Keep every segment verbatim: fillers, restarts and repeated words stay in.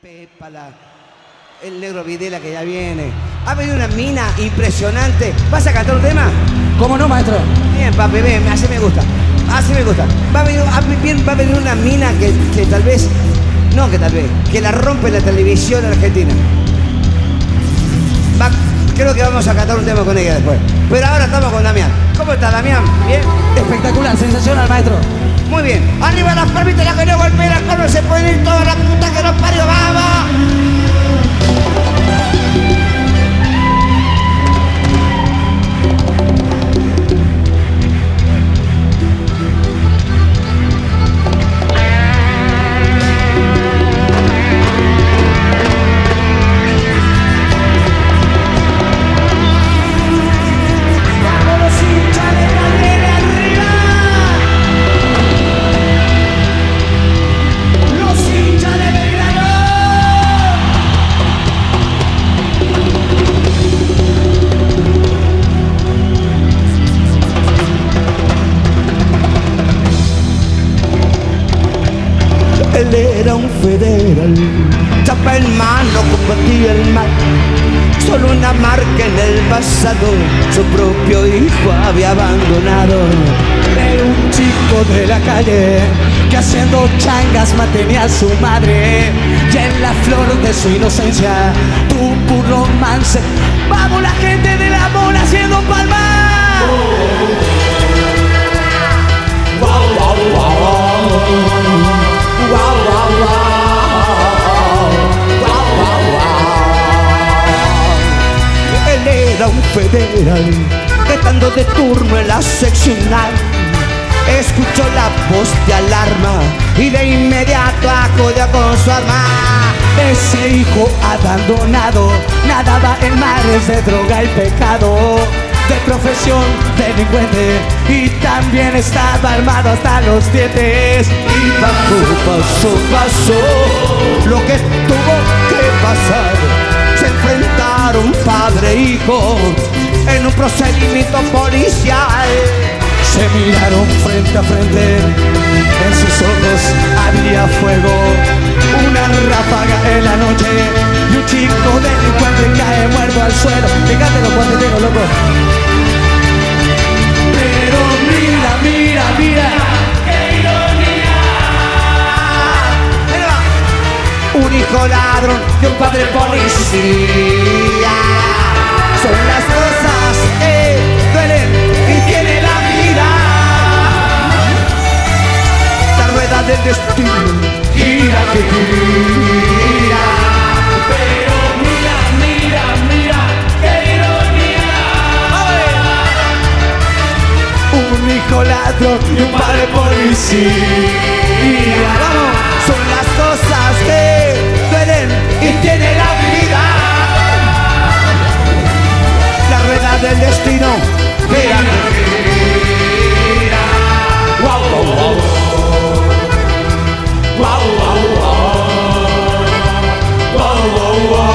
Pepa, la, el negro Videla que ya viene. Ha venido una mina impresionante. ¿Vas a cantar un tema? ¿Cómo no, maestro? Bien, papi, bien, así me gusta. Así me gusta. Va a venir, bien, va a venir una mina que, que tal vez, no que tal vez, que la rompe la televisión argentina. Va, creo que vamos a cantar un tema con ella después. Pero ahora estamos con Damián. ¿Cómo está, Damián? ¿Bien? Espectacular, sensacional, maestro. Muy bien. Arriba las palmitas, la que no golpea la cola, se pueden ir toda la puta que nos parió. ¡Vamos! Él era un federal, chapa en mano, combatía el mal. Solo una marca en el pasado, su propio hijo había abandonado. Era un chico de la calle que haciendo changas mantenía a su madre. Y en la flor de su inocencia tuvo un romance. ¡Vamos la gente del amor haciendo palmas! ¡Wow, wow, wow! Wow, wow, wow. Wow, wow, wow. Él era un federal, estando de turno en la seccional. Escuchó la voz de alarma y de inmediato acudió con su arma. Ese hijo abandonado nadaba en mares de droga y pecado. De profesión delincuente y también estaba armado hasta los dientes. Y bajo paso pasó lo que tuvo que pasar. Se enfrentaron padre e hijo en un procedimiento policial. Se miraron frente a frente, en sus ojos había fuego. Una ráfaga en la noche y un chico delincuente cae muerto al suelo. Fíjate los cuanteteros, loco. Pero mira, mira, mira, qué ironía. Un hijo ladrón y un padre policía son las cosas que duelen y tiene la vida. La rueda del destino gira que gira. Pero mira, mira, mira, qué ironía. Un hijo ladrón y un padre policía. Vamos, son las cosas que duelen y tiene la vida. La rueda del destino gira que gira. Wow, wow, wow. Wow, wow, wow. Wow, wow, wow.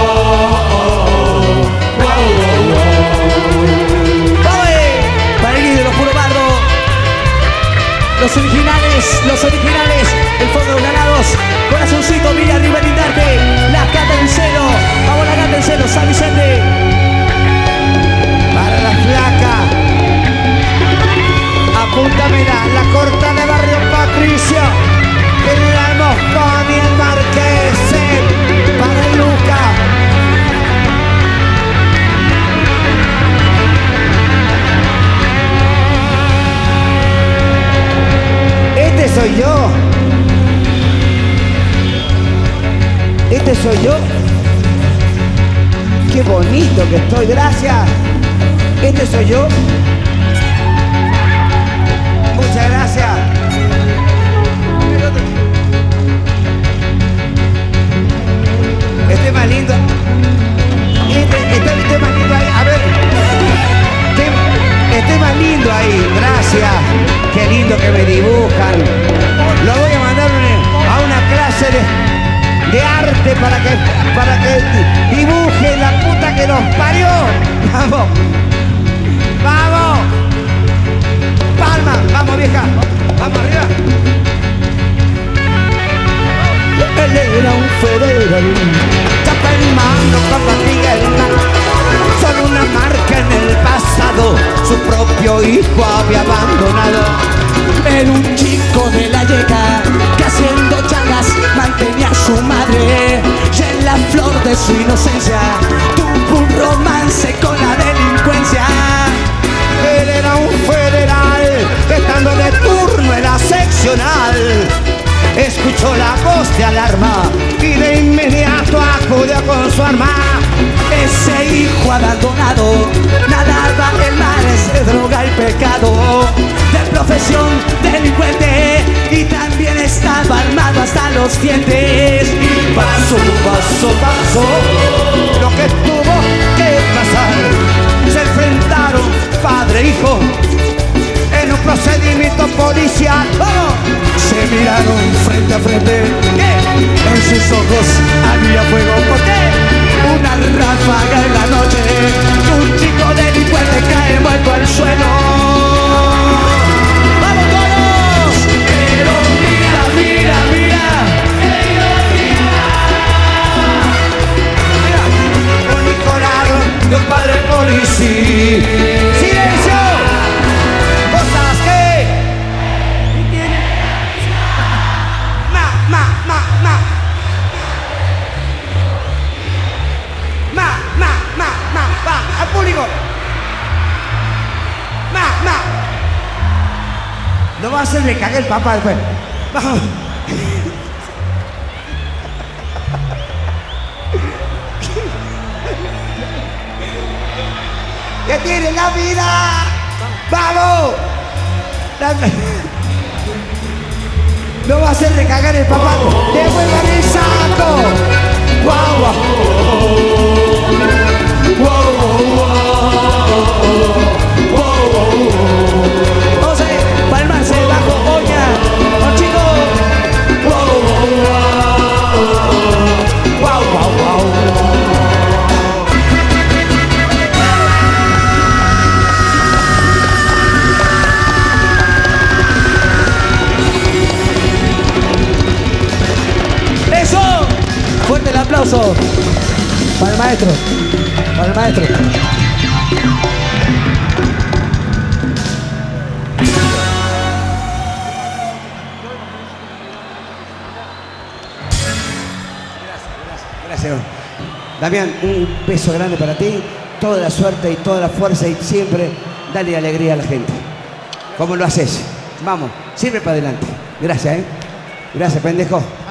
Wow, wow, wow. Para el guía de los puro bardo. Los originales, los originales. El fondo de los ganados. Corazoncito, mira arriba lindarte. La cata en celo. Vamos la cata en celo, San Vicente. Para la flaca, apúntamela, la corta de Barrio Patricio, en la Mosconi, el Marqués, para el Luca. Este soy yo. Este soy yo. Qué bonito que estoy, gracias. Este soy yo. Muchas gracias. Este más lindo. Este, este, este más lindo ahí. A ver. Este, este más lindo ahí. Gracias. Qué lindo que me dibujan. Lo voy a mandar a una clase de, de arte para que, para que dibuje la puta que nos parió. Vamos. Vamos. Palma. Vamos, vieja. Vamos arriba. él era un federal. Tapa en mano con barriga hermana, solo una marca en el pasado, su propio hijo había abandonado. Era un chico de la llega que haciendo changas mantenía a su madre, y en la flor de su inocencia tuvo un romance con la delincuencia. Él era un federal, estando de turno en la seccional. Escuchó la voz de alarma y de inmediato acudió con su arma. Ese hijo abandonado nadaba en mares de droga y pecado, de profesión delincuente, y también estaba armado hasta los dientes. Y paso, paso, paso, Lo que tuvo que pasar, se enfrentaron padre e hijo en un procedimiento policial. ¡vamos! Se miraron frente a frente. ¿Qué? En sus ojos había fuego. ¿Por qué? Una ráfaga en la noche, un chico delincuente cae muerto al suelo. ¡Vamos todos! Pero mira, mira, mira. Un hijo largo de un padre policía. ¡Silencio! Cosas que ma, ma, ma, ma. Ma, ma, ma, ma, va, al público. Ma, ma. No va a hacerme cagar el papá después. Vamos. ¿Qué tiene la vida? ¡Vamos! La- No va a hacer recagar el papá. ¡Devuelvan el saco! ¡Guau, guau! Vamos a palmarse bajo Oña. ¡Oh, chicos! ¡Guau, guau, guau! ¡Eso! Fuerte el aplauso para el maestro. Para el maestro. Gracias. Damián, un beso grande para ti. Toda la suerte y toda la fuerza y siempre dale alegría a la gente. ¿Cómo lo haces? Vamos, siempre para adelante. Gracias, ¿eh? Gracias, pendejo.